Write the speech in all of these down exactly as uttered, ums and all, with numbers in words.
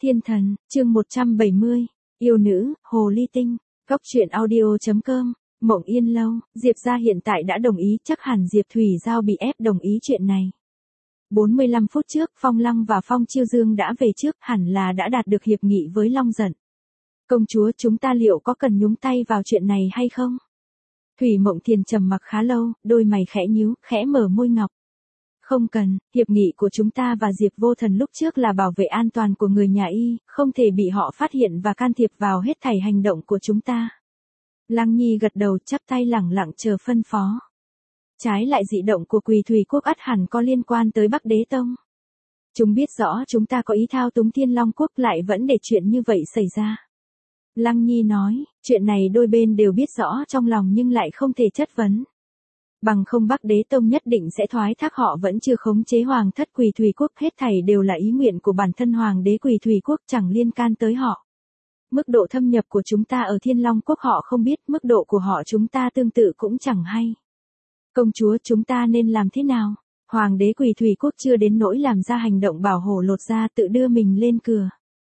Thiên thần, chương một trăm bảy mươi, yêu nữ, hồ ly tinh, góc truyện audio chấm com, Mộng Yên Lâu, Diệp gia hiện tại đã đồng ý, chắc hẳn Diệp Thủy Giao bị ép đồng ý chuyện này. bốn mươi lăm phút trước, Phong Lăng và Phong Chiêu Dương đã về trước, hẳn là đã đạt được hiệp nghị với Long Giận. Công chúa, chúng ta liệu có cần nhúng tay vào chuyện này hay không? Thủy Mộng Thiền trầm mặc khá lâu, đôi mày khẽ nhíu, khẽ mở môi ngọc. Không cần, hiệp nghị của chúng ta và Diệp Vô Thần lúc trước là bảo vệ an toàn của người nhà y, không thể bị họ phát hiện và can thiệp vào hết thảy hành động của chúng ta. Lăng Nhi gật đầu, chắp tay lẳng lặng chờ phân phó. Trái lại dị động của Quỳ Thủy Quốc ắt hẳn có liên quan tới Bắc Đế Tông. Chúng biết rõ chúng ta có ý thao túng Thiên Long Quốc, lại vẫn để chuyện như vậy xảy ra. Lăng Nhi nói, chuyện này đôi bên đều biết rõ trong lòng nhưng lại không thể chất vấn. Bằng không Bắc Đế Tông nhất định sẽ thoái thác họ vẫn chưa khống chế Hoàng thất Quỳ Thủy Quốc, hết thảy đều là ý nguyện của bản thân Hoàng đế Quỳ Thủy Quốc, chẳng liên can tới họ. Mức độ thâm nhập của chúng ta ở Thiên Long Quốc họ không biết, mức độ của họ chúng ta tương tự cũng chẳng hay. Công chúa, chúng ta nên làm thế nào? Hoàng đế Quỳ Thủy Quốc chưa đến nỗi làm ra hành động bảo hổ lột da tự đưa mình lên cửa.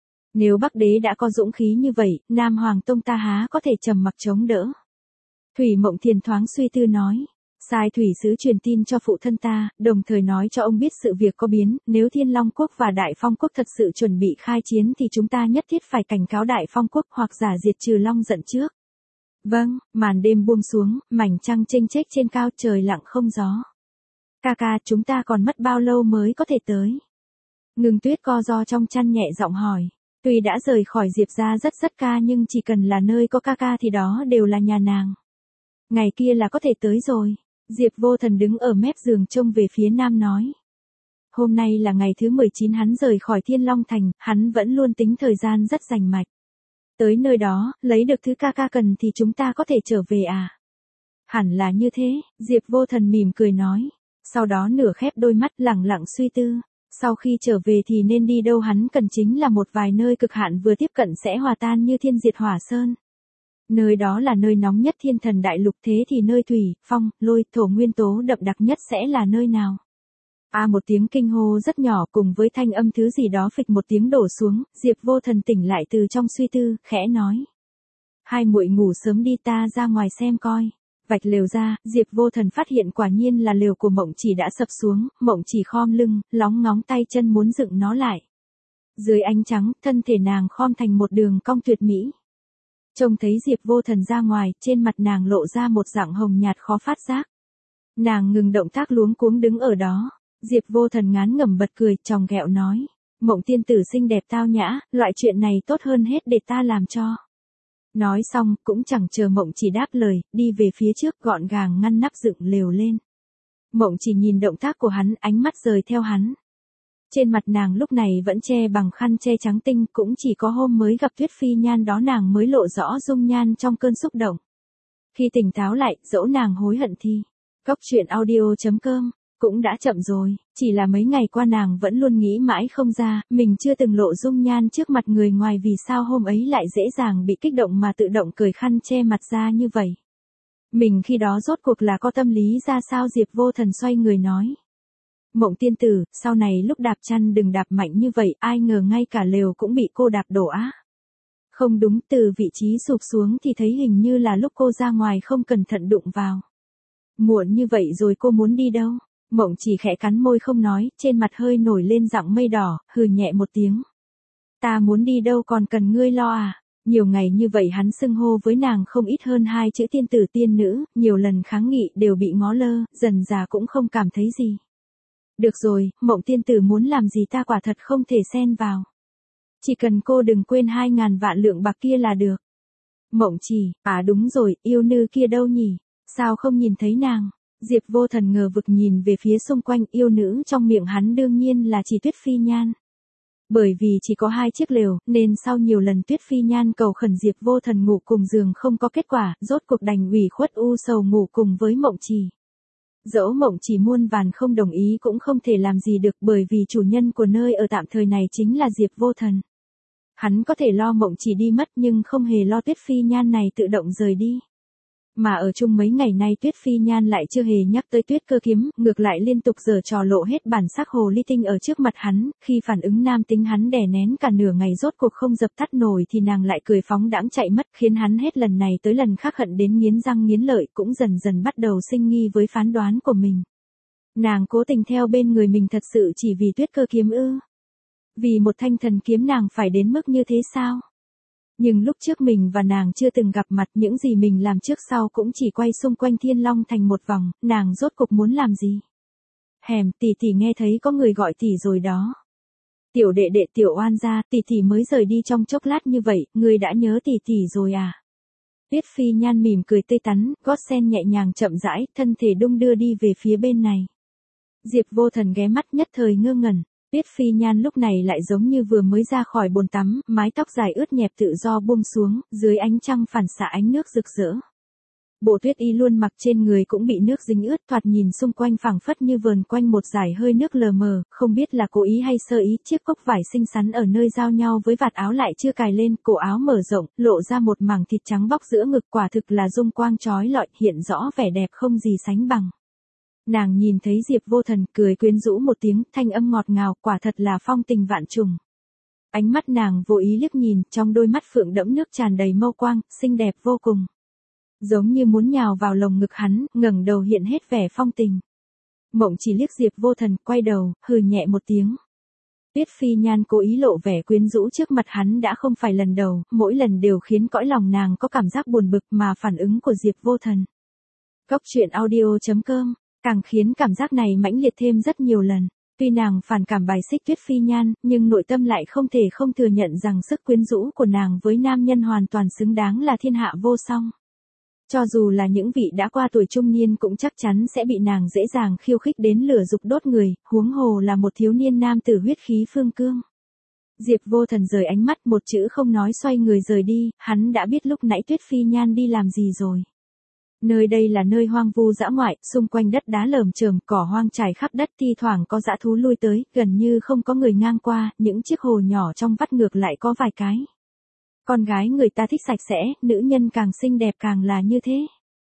Nếu Bắc đế đã có dũng khí như vậy, Nam Hoàng Tông ta há có thể trầm mặc chống đỡ. Thủy Mộng Thiền thoáng suy tư nói. Sai thủy sứ truyền tin cho phụ thân ta, đồng thời nói cho ông biết sự việc có biến, nếu Thiên Long Quốc và Đại Phong Quốc thật sự chuẩn bị khai chiến thì chúng ta nhất thiết phải cảnh cáo Đại Phong Quốc hoặc giả diệt trừ Long Giận trước. Vâng, màn đêm buông xuống, mảnh trăng chênh chếch trên cao, trời lặng không gió. Ca ca, chúng ta còn mất bao lâu mới có thể tới? Ngưng Tuyết co ro trong chăn nhẹ giọng hỏi. Tuy đã rời khỏi Diệp gia rất rất ca nhưng chỉ cần là nơi có ca ca thì đó đều là nhà nàng. Ngày kia là có thể tới rồi. Diệp Vô Thần đứng ở mép giường trông về phía nam nói. Hôm nay là ngày thứ mười chín hắn rời khỏi Thiên Long Thành, hắn vẫn luôn tính thời gian rất rành mạch. Tới nơi đó, lấy được thứ ca ca cần thì chúng ta có thể trở về à? Hẳn là như thế, Diệp Vô Thần mỉm cười nói. Sau đó nửa khép đôi mắt lẳng lặng suy tư. Sau khi trở về thì nên đi đâu, hắn cần chính là một vài nơi cực hạn vừa tiếp cận sẽ hòa tan như thiên diệt hỏa sơn. Nơi đó là nơi nóng nhất Thiên Thần Đại Lục, thế thì nơi thủy, phong, lôi, thổ nguyên tố đậm đặc nhất sẽ là nơi nào? A à, một tiếng kinh hô rất nhỏ cùng với thanh âm thứ gì đó phịch một tiếng đổ xuống, Diệp Vô Thần tỉnh lại từ trong suy tư, khẽ nói. Hai muội ngủ sớm đi, ta ra ngoài xem coi. Vạch lều ra, Diệp Vô Thần phát hiện quả nhiên là lều của Mộng Chỉ đã sập xuống, Mộng Chỉ khom lưng, lóng ngóng tay chân muốn dựng nó lại. Dưới ánh trắng, thân thể nàng khom thành một đường cong tuyệt mỹ. Trông thấy Diệp Vô Thần ra ngoài, trên mặt nàng lộ ra một dạng hồng nhạt khó phát giác. Nàng ngừng động tác luống cuống đứng ở đó. Diệp Vô Thần ngán ngẩm bật cười, chòng ghẹo nói. Mộng tiên tử xinh đẹp tao nhã, loại chuyện này tốt hơn hết để ta làm cho. Nói xong, cũng chẳng chờ Mộng Chỉ đáp lời, đi về phía trước gọn gàng ngăn nắp dựng lều lên. Mộng Chỉ nhìn động tác của hắn, ánh mắt rời theo hắn. Trên mặt nàng lúc này vẫn che bằng khăn che trắng tinh, cũng chỉ có hôm mới gặp Tuyết Phi Nhan đó nàng mới lộ rõ dung nhan trong cơn xúc động. Khi tỉnh táo lại, dẫu nàng hối hận thì, góc truyện audio chấm com, cũng đã chậm rồi, chỉ là mấy ngày qua nàng vẫn luôn nghĩ mãi không ra, mình chưa từng lộ dung nhan trước mặt người ngoài vì sao hôm ấy lại dễ dàng bị kích động mà tự động cởi khăn che mặt ra như vậy. Mình khi đó rốt cuộc là có tâm lý ra sao? Diệp Vô Thần xoay người nói. Mộng tiên tử, sau này lúc đạp chăn đừng đạp mạnh như vậy, ai ngờ ngay cả lều cũng bị cô đạp đổ á. Không đúng, từ vị trí sụp xuống thì thấy hình như là lúc cô ra ngoài không cẩn thận đụng vào. Muộn như vậy rồi cô muốn đi đâu? Mộng Chỉ khẽ cắn môi không nói, trên mặt hơi nổi lên dạng mây đỏ, hừ nhẹ một tiếng. Ta muốn đi đâu còn cần ngươi lo à? Nhiều ngày như vậy hắn xưng hô với nàng không ít hơn hai chữ tiên tử tiên nữ, nhiều lần kháng nghị đều bị ngó lơ, dần già cũng không cảm thấy gì. Được rồi, Mộng tiên tử muốn làm gì ta quả thật không thể xen vào. Chỉ cần cô đừng quên hai ngàn vạn lượng bạc kia là được. Mộng Chỉ, à đúng rồi, yêu nữ kia đâu nhỉ? Sao không nhìn thấy nàng? Diệp Vô Thần ngờ vực nhìn về phía xung quanh, yêu nữ trong miệng hắn đương nhiên là chỉ Tuyết Phi Nhan. Bởi vì chỉ có hai chiếc lều, nên sau nhiều lần Tuyết Phi Nhan cầu khẩn Diệp Vô Thần ngủ cùng giường không có kết quả, rốt cuộc đành ủy khuất u sầu ngủ cùng với Mộng Chỉ. Dẫu Mộng Chỉ muôn vàn không đồng ý cũng không thể làm gì được, bởi vì chủ nhân của nơi ở tạm thời này chính là Diệp Vô Thần. Hắn có thể lo Mộng Chỉ đi mất nhưng không hề lo Tuyết Phi Nhan này tự động rời đi. Mà ở chung mấy ngày nay Tuyết Phi Nhan lại chưa hề nhắc tới Tuyết Cơ Kiếm, ngược lại liên tục giở trò lộ hết bản sắc hồ ly tinh ở trước mặt hắn, khi phản ứng nam tính hắn đè nén cả nửa ngày rốt cuộc không dập tắt nổi thì nàng lại cười phóng đãng chạy mất, khiến hắn hết lần này tới lần khác hận đến nghiến răng nghiến lợi, cũng dần dần bắt đầu sinh nghi với phán đoán của mình. Nàng cố tình theo bên người mình thật sự chỉ vì Tuyết Cơ Kiếm ư? Vì một thanh thần kiếm nàng phải đến mức như thế sao? Nhưng lúc trước mình và nàng chưa từng gặp mặt, những gì mình làm trước sau cũng chỉ quay xung quanh Thiên Long Thành một vòng, nàng rốt cục muốn làm gì? Hèm, tỷ tỷ nghe thấy có người gọi tỷ rồi đó. Tiểu đệ đệ Tiểu Oan gia, tỷ tỷ mới rời đi trong chốc lát như vậy, ngươi đã nhớ tỷ tỷ rồi à? Tuyết Phi Nhan mỉm cười tươi tắn, gót sen nhẹ nhàng chậm rãi, thân thể đung đưa đi về phía bên này. Diệp Vô Thần ghé mắt nhất thời ngơ ngẩn. Tuyết Phi Nhan lúc này lại giống như vừa mới ra khỏi bồn tắm, mái tóc dài ướt nhẹp tự do buông xuống, dưới ánh trăng phản xạ ánh nước rực rỡ. Bộ tuyết y luôn mặc trên người cũng bị nước dính ướt, thoạt nhìn xung quanh phảng phất như vờn quanh một dải hơi nước lờ mờ, không biết là cố ý hay sơ ý. Chiếc cốc vải xinh xắn ở nơi giao nhau với vạt áo lại chưa cài lên, cổ áo mở rộng, lộ ra một mảng thịt trắng bóc giữa ngực, quả thực là dung quang chói lọi, hiện rõ vẻ đẹp không gì sánh bằng. Nàng nhìn thấy Diệp Vô Thần, cười quyến rũ một tiếng, thanh âm ngọt ngào, quả thật là phong tình vạn trùng. Ánh mắt nàng vô ý liếc nhìn, trong đôi mắt phượng đẫm nước tràn đầy mâu quang, xinh đẹp vô cùng. Giống như muốn nhào vào lồng ngực hắn, ngẩng đầu hiện hết vẻ phong tình. Mộng chỉ liếc Diệp Vô Thần, quay đầu, hừ nhẹ một tiếng. Tuyết Phi Nhan cố ý lộ vẻ quyến rũ trước mặt hắn đã không phải lần đầu, mỗi lần đều khiến cõi lòng nàng có cảm giác buồn bực, mà phản ứng của Diệp Vô Thần. Cốc truyện audio chấm com càng khiến cảm giác này mãnh liệt thêm rất nhiều lần. Tuy nàng phản cảm bài xích Tuyết Phi Nhan, nhưng nội tâm lại không thể không thừa nhận rằng sức quyến rũ của nàng với nam nhân hoàn toàn xứng đáng là thiên hạ vô song. Cho dù là những vị đã qua tuổi trung niên cũng chắc chắn sẽ bị nàng dễ dàng khiêu khích đến lửa dục đốt người, huống hồ là một thiếu niên nam tử huyết khí phương cương. Diệp Vô Thần rời ánh mắt, một chữ không nói xoay người rời đi, hắn đã biết lúc nãy Tuyết Phi Nhan đi làm gì rồi. Nơi đây là nơi hoang vu dã ngoại, xung quanh đất đá lởm chởm, cỏ hoang trải khắp đất, thi thoảng có dã thú lui tới, gần như không có người ngang qua, những chiếc hồ nhỏ trong vắt ngược lại có vài cái. Con gái người ta thích sạch sẽ, nữ nhân càng xinh đẹp càng là như thế.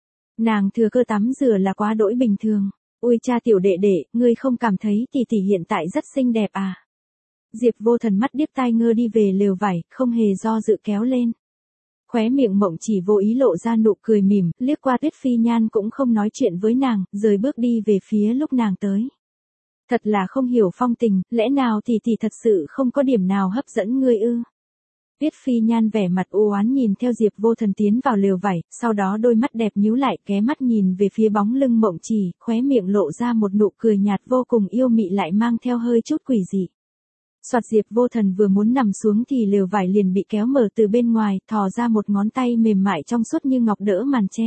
Nàng thừa cơ tắm rửa là quá đỗi bình thường. Ôi cha tiểu đệ đệ, ngươi không cảm thấy tỷ tỷ hiện tại rất xinh đẹp à? Diệp Vô Thần mắt điếc tai ngơ đi về lều vải, không hề do dự kéo lên. Khóe miệng Mộng chỉ vô ý lộ ra nụ cười mỉm, liếc qua Tuyết Phi Nhan cũng không nói chuyện với nàng, rời bước đi về phía lúc nàng tới. Thật là không hiểu phong tình, lẽ nào tỷ tỷ thật sự không có điểm nào hấp dẫn ngươi ư? Tuyết Phi Nhan vẻ mặt u oán nhìn theo Diệp Vô Thần tiến vào lều vải, sau đó đôi mắt đẹp nhíu lại, ghé mắt nhìn về phía bóng lưng Mộng chỉ, khóe miệng lộ ra một nụ cười nhạt vô cùng yêu mị lại mang theo hơi chút quỷ dị. Soạt Diệp Vô Thần vừa muốn nằm xuống thì lều vải liền bị kéo mở từ bên ngoài, thò ra một ngón tay mềm mại trong suốt như ngọc đỡ màn che.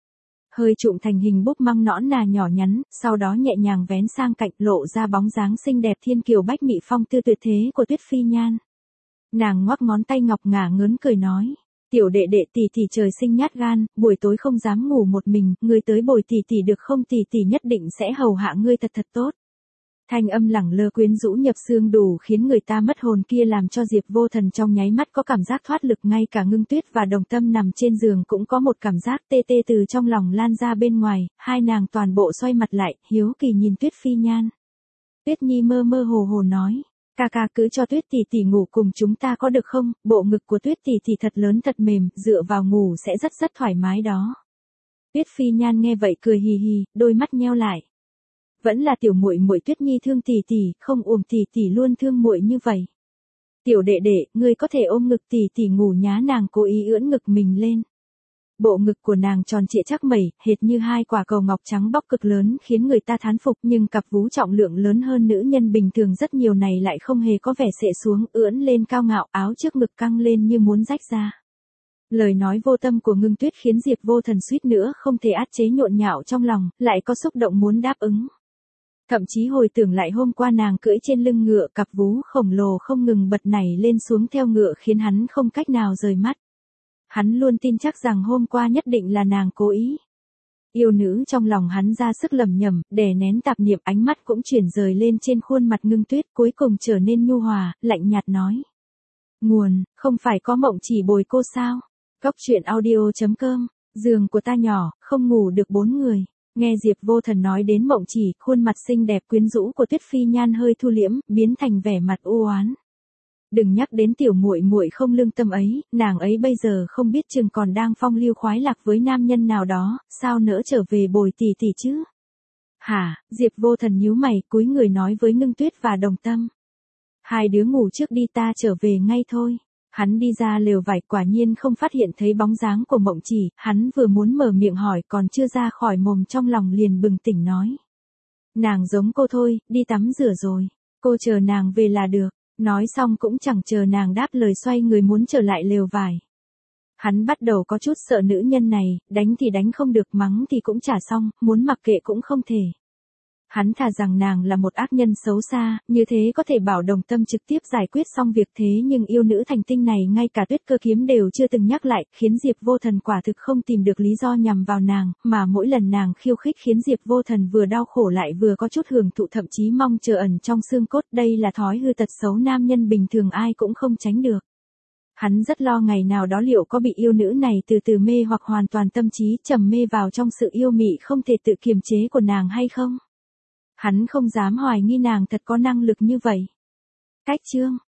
Hơi trụm thành hình búp măng nõn nà nhỏ nhắn, sau đó nhẹ nhàng vén sang cạnh, lộ ra bóng dáng xinh đẹp thiên kiều bách mị phong tư tuyệt thế của Tuyết Phi Nhan. Nàng ngoắc ngón tay ngọc ngả ngớn cười nói, tiểu đệ đệ tỷ tỷ trời sinh nhát gan, buổi tối không dám ngủ một mình, ngươi tới bồi tỷ tỷ được không, tỷ tỷ nhất định sẽ hầu hạ ngươi thật thật tốt. Thanh âm lẳng lơ quyến rũ nhập xương đủ khiến người ta mất hồn kia làm cho Diệp Vô Thần trong nháy mắt có cảm giác thoát lực, ngay cả Ngưng Tuyết và Đồng Tâm nằm trên giường cũng có một cảm giác tê tê từ trong lòng lan ra bên ngoài, hai nàng toàn bộ xoay mặt lại, hiếu kỳ nhìn Tuyết Phi Nhan. Tuyết Nhi mơ mơ hồ hồ nói, ca ca cứ cho Tuyết tỷ tỷ ngủ cùng chúng ta có được không, bộ ngực của Tuyết tỷ tỷ thật lớn thật mềm, dựa vào ngủ sẽ rất rất thoải mái đó. Tuyết Phi Nhan nghe vậy cười hì hì, đôi mắt nheo lại. Vẫn là tiểu muội muội Tuyết Nhi thương tỷ tỷ, không uổng tỷ tỷ luôn thương muội như vậy. Tiểu đệ đệ, ngươi có thể ôm ngực tỷ tỷ ngủ nhá, nàng cố ý ưỡn ngực mình lên. Bộ ngực của nàng tròn trịa chắc mẩy, hệt như hai quả cầu ngọc trắng bóc cực lớn khiến người ta thán phục, nhưng cặp vú trọng lượng lớn hơn nữ nhân bình thường rất nhiều này lại không hề có vẻ xệ xuống, ưỡn lên cao ngạo, áo trước ngực căng lên như muốn rách ra. Lời nói vô tâm của Ngưng Tuyết khiến Diệp Vô Thần suýt nữa không thể át chế nhộn nhạo trong lòng, lại có xúc động muốn đáp ứng. Thậm chí hồi tưởng lại hôm qua nàng cưỡi trên lưng ngựa, cặp vú khổng lồ không ngừng bật nảy lên xuống theo ngựa khiến hắn không cách nào rời mắt. Hắn luôn tin chắc rằng hôm qua nhất định là nàng cố ý. Yêu nữ trong lòng hắn ra sức lẩm nhẩm, đè nén tạp niệm, ánh mắt cũng chuyển rời lên trên khuôn mặt Ngưng Tuyết, cuối cùng trở nên nhu hòa, lạnh nhạt nói. Nguồn, không phải có Mộng chỉ bồi cô sao? Cốc truyện audio chấm com Giường của ta nhỏ, không ngủ được bốn người. Nghe Diệp Vô Thần nói đến Mộng Chỉ, khuôn mặt xinh đẹp quyến rũ của Tuyết Phi Nhan hơi thu liễm, biến thành vẻ mặt u oán. Đừng nhắc đến tiểu muội muội không lương tâm ấy, nàng ấy bây giờ không biết chừng còn đang phong lưu khoái lạc với nam nhân nào đó, sao nỡ trở về bồi tỷ tỷ chứ? Hả? Diệp Vô Thần nhíu mày, cúi người nói với Ngưng Tuyết và Đồng Tâm. Hai đứa ngủ trước đi, ta trở về ngay thôi. Hắn đi ra lều vải, quả nhiên không phát hiện thấy bóng dáng của Mộng Chỉ, hắn vừa muốn mở miệng hỏi còn chưa ra khỏi mồm trong lòng liền bừng tỉnh nói. Nàng giống cô thôi, đi tắm rửa rồi, cô chờ nàng về là được. Nói xong cũng chẳng chờ nàng đáp lời xoay người muốn trở lại lều vải. Hắn bắt đầu có chút sợ nữ nhân này, đánh thì đánh không được, mắng thì cũng chả xong, muốn mặc kệ cũng không thể. Hắn thà rằng nàng là một ác nhân xấu xa, như thế có thể bảo Đồng Tâm trực tiếp giải quyết xong việc, thế nhưng yêu nữ thành tinh này ngay cả Tuyết Cơ Kiếm đều chưa từng nhắc lại, khiến Diệp Vô Thần quả thực không tìm được lý do nhằm vào nàng, mà mỗi lần nàng khiêu khích khiến Diệp Vô Thần vừa đau khổ lại vừa có chút hưởng thụ, thậm chí mong chờ ẩn trong xương cốt, đây là thói hư tật xấu nam nhân bình thường ai cũng không tránh được. Hắn rất lo ngày nào đó liệu có bị yêu nữ này từ từ mê hoặc hoàn toàn tâm trí trầm mê vào trong sự yêu mị không thể tự kiềm chế của nàng hay không. Hắn không dám hoài nghi nàng thật có năng lực như vậy. Cách chương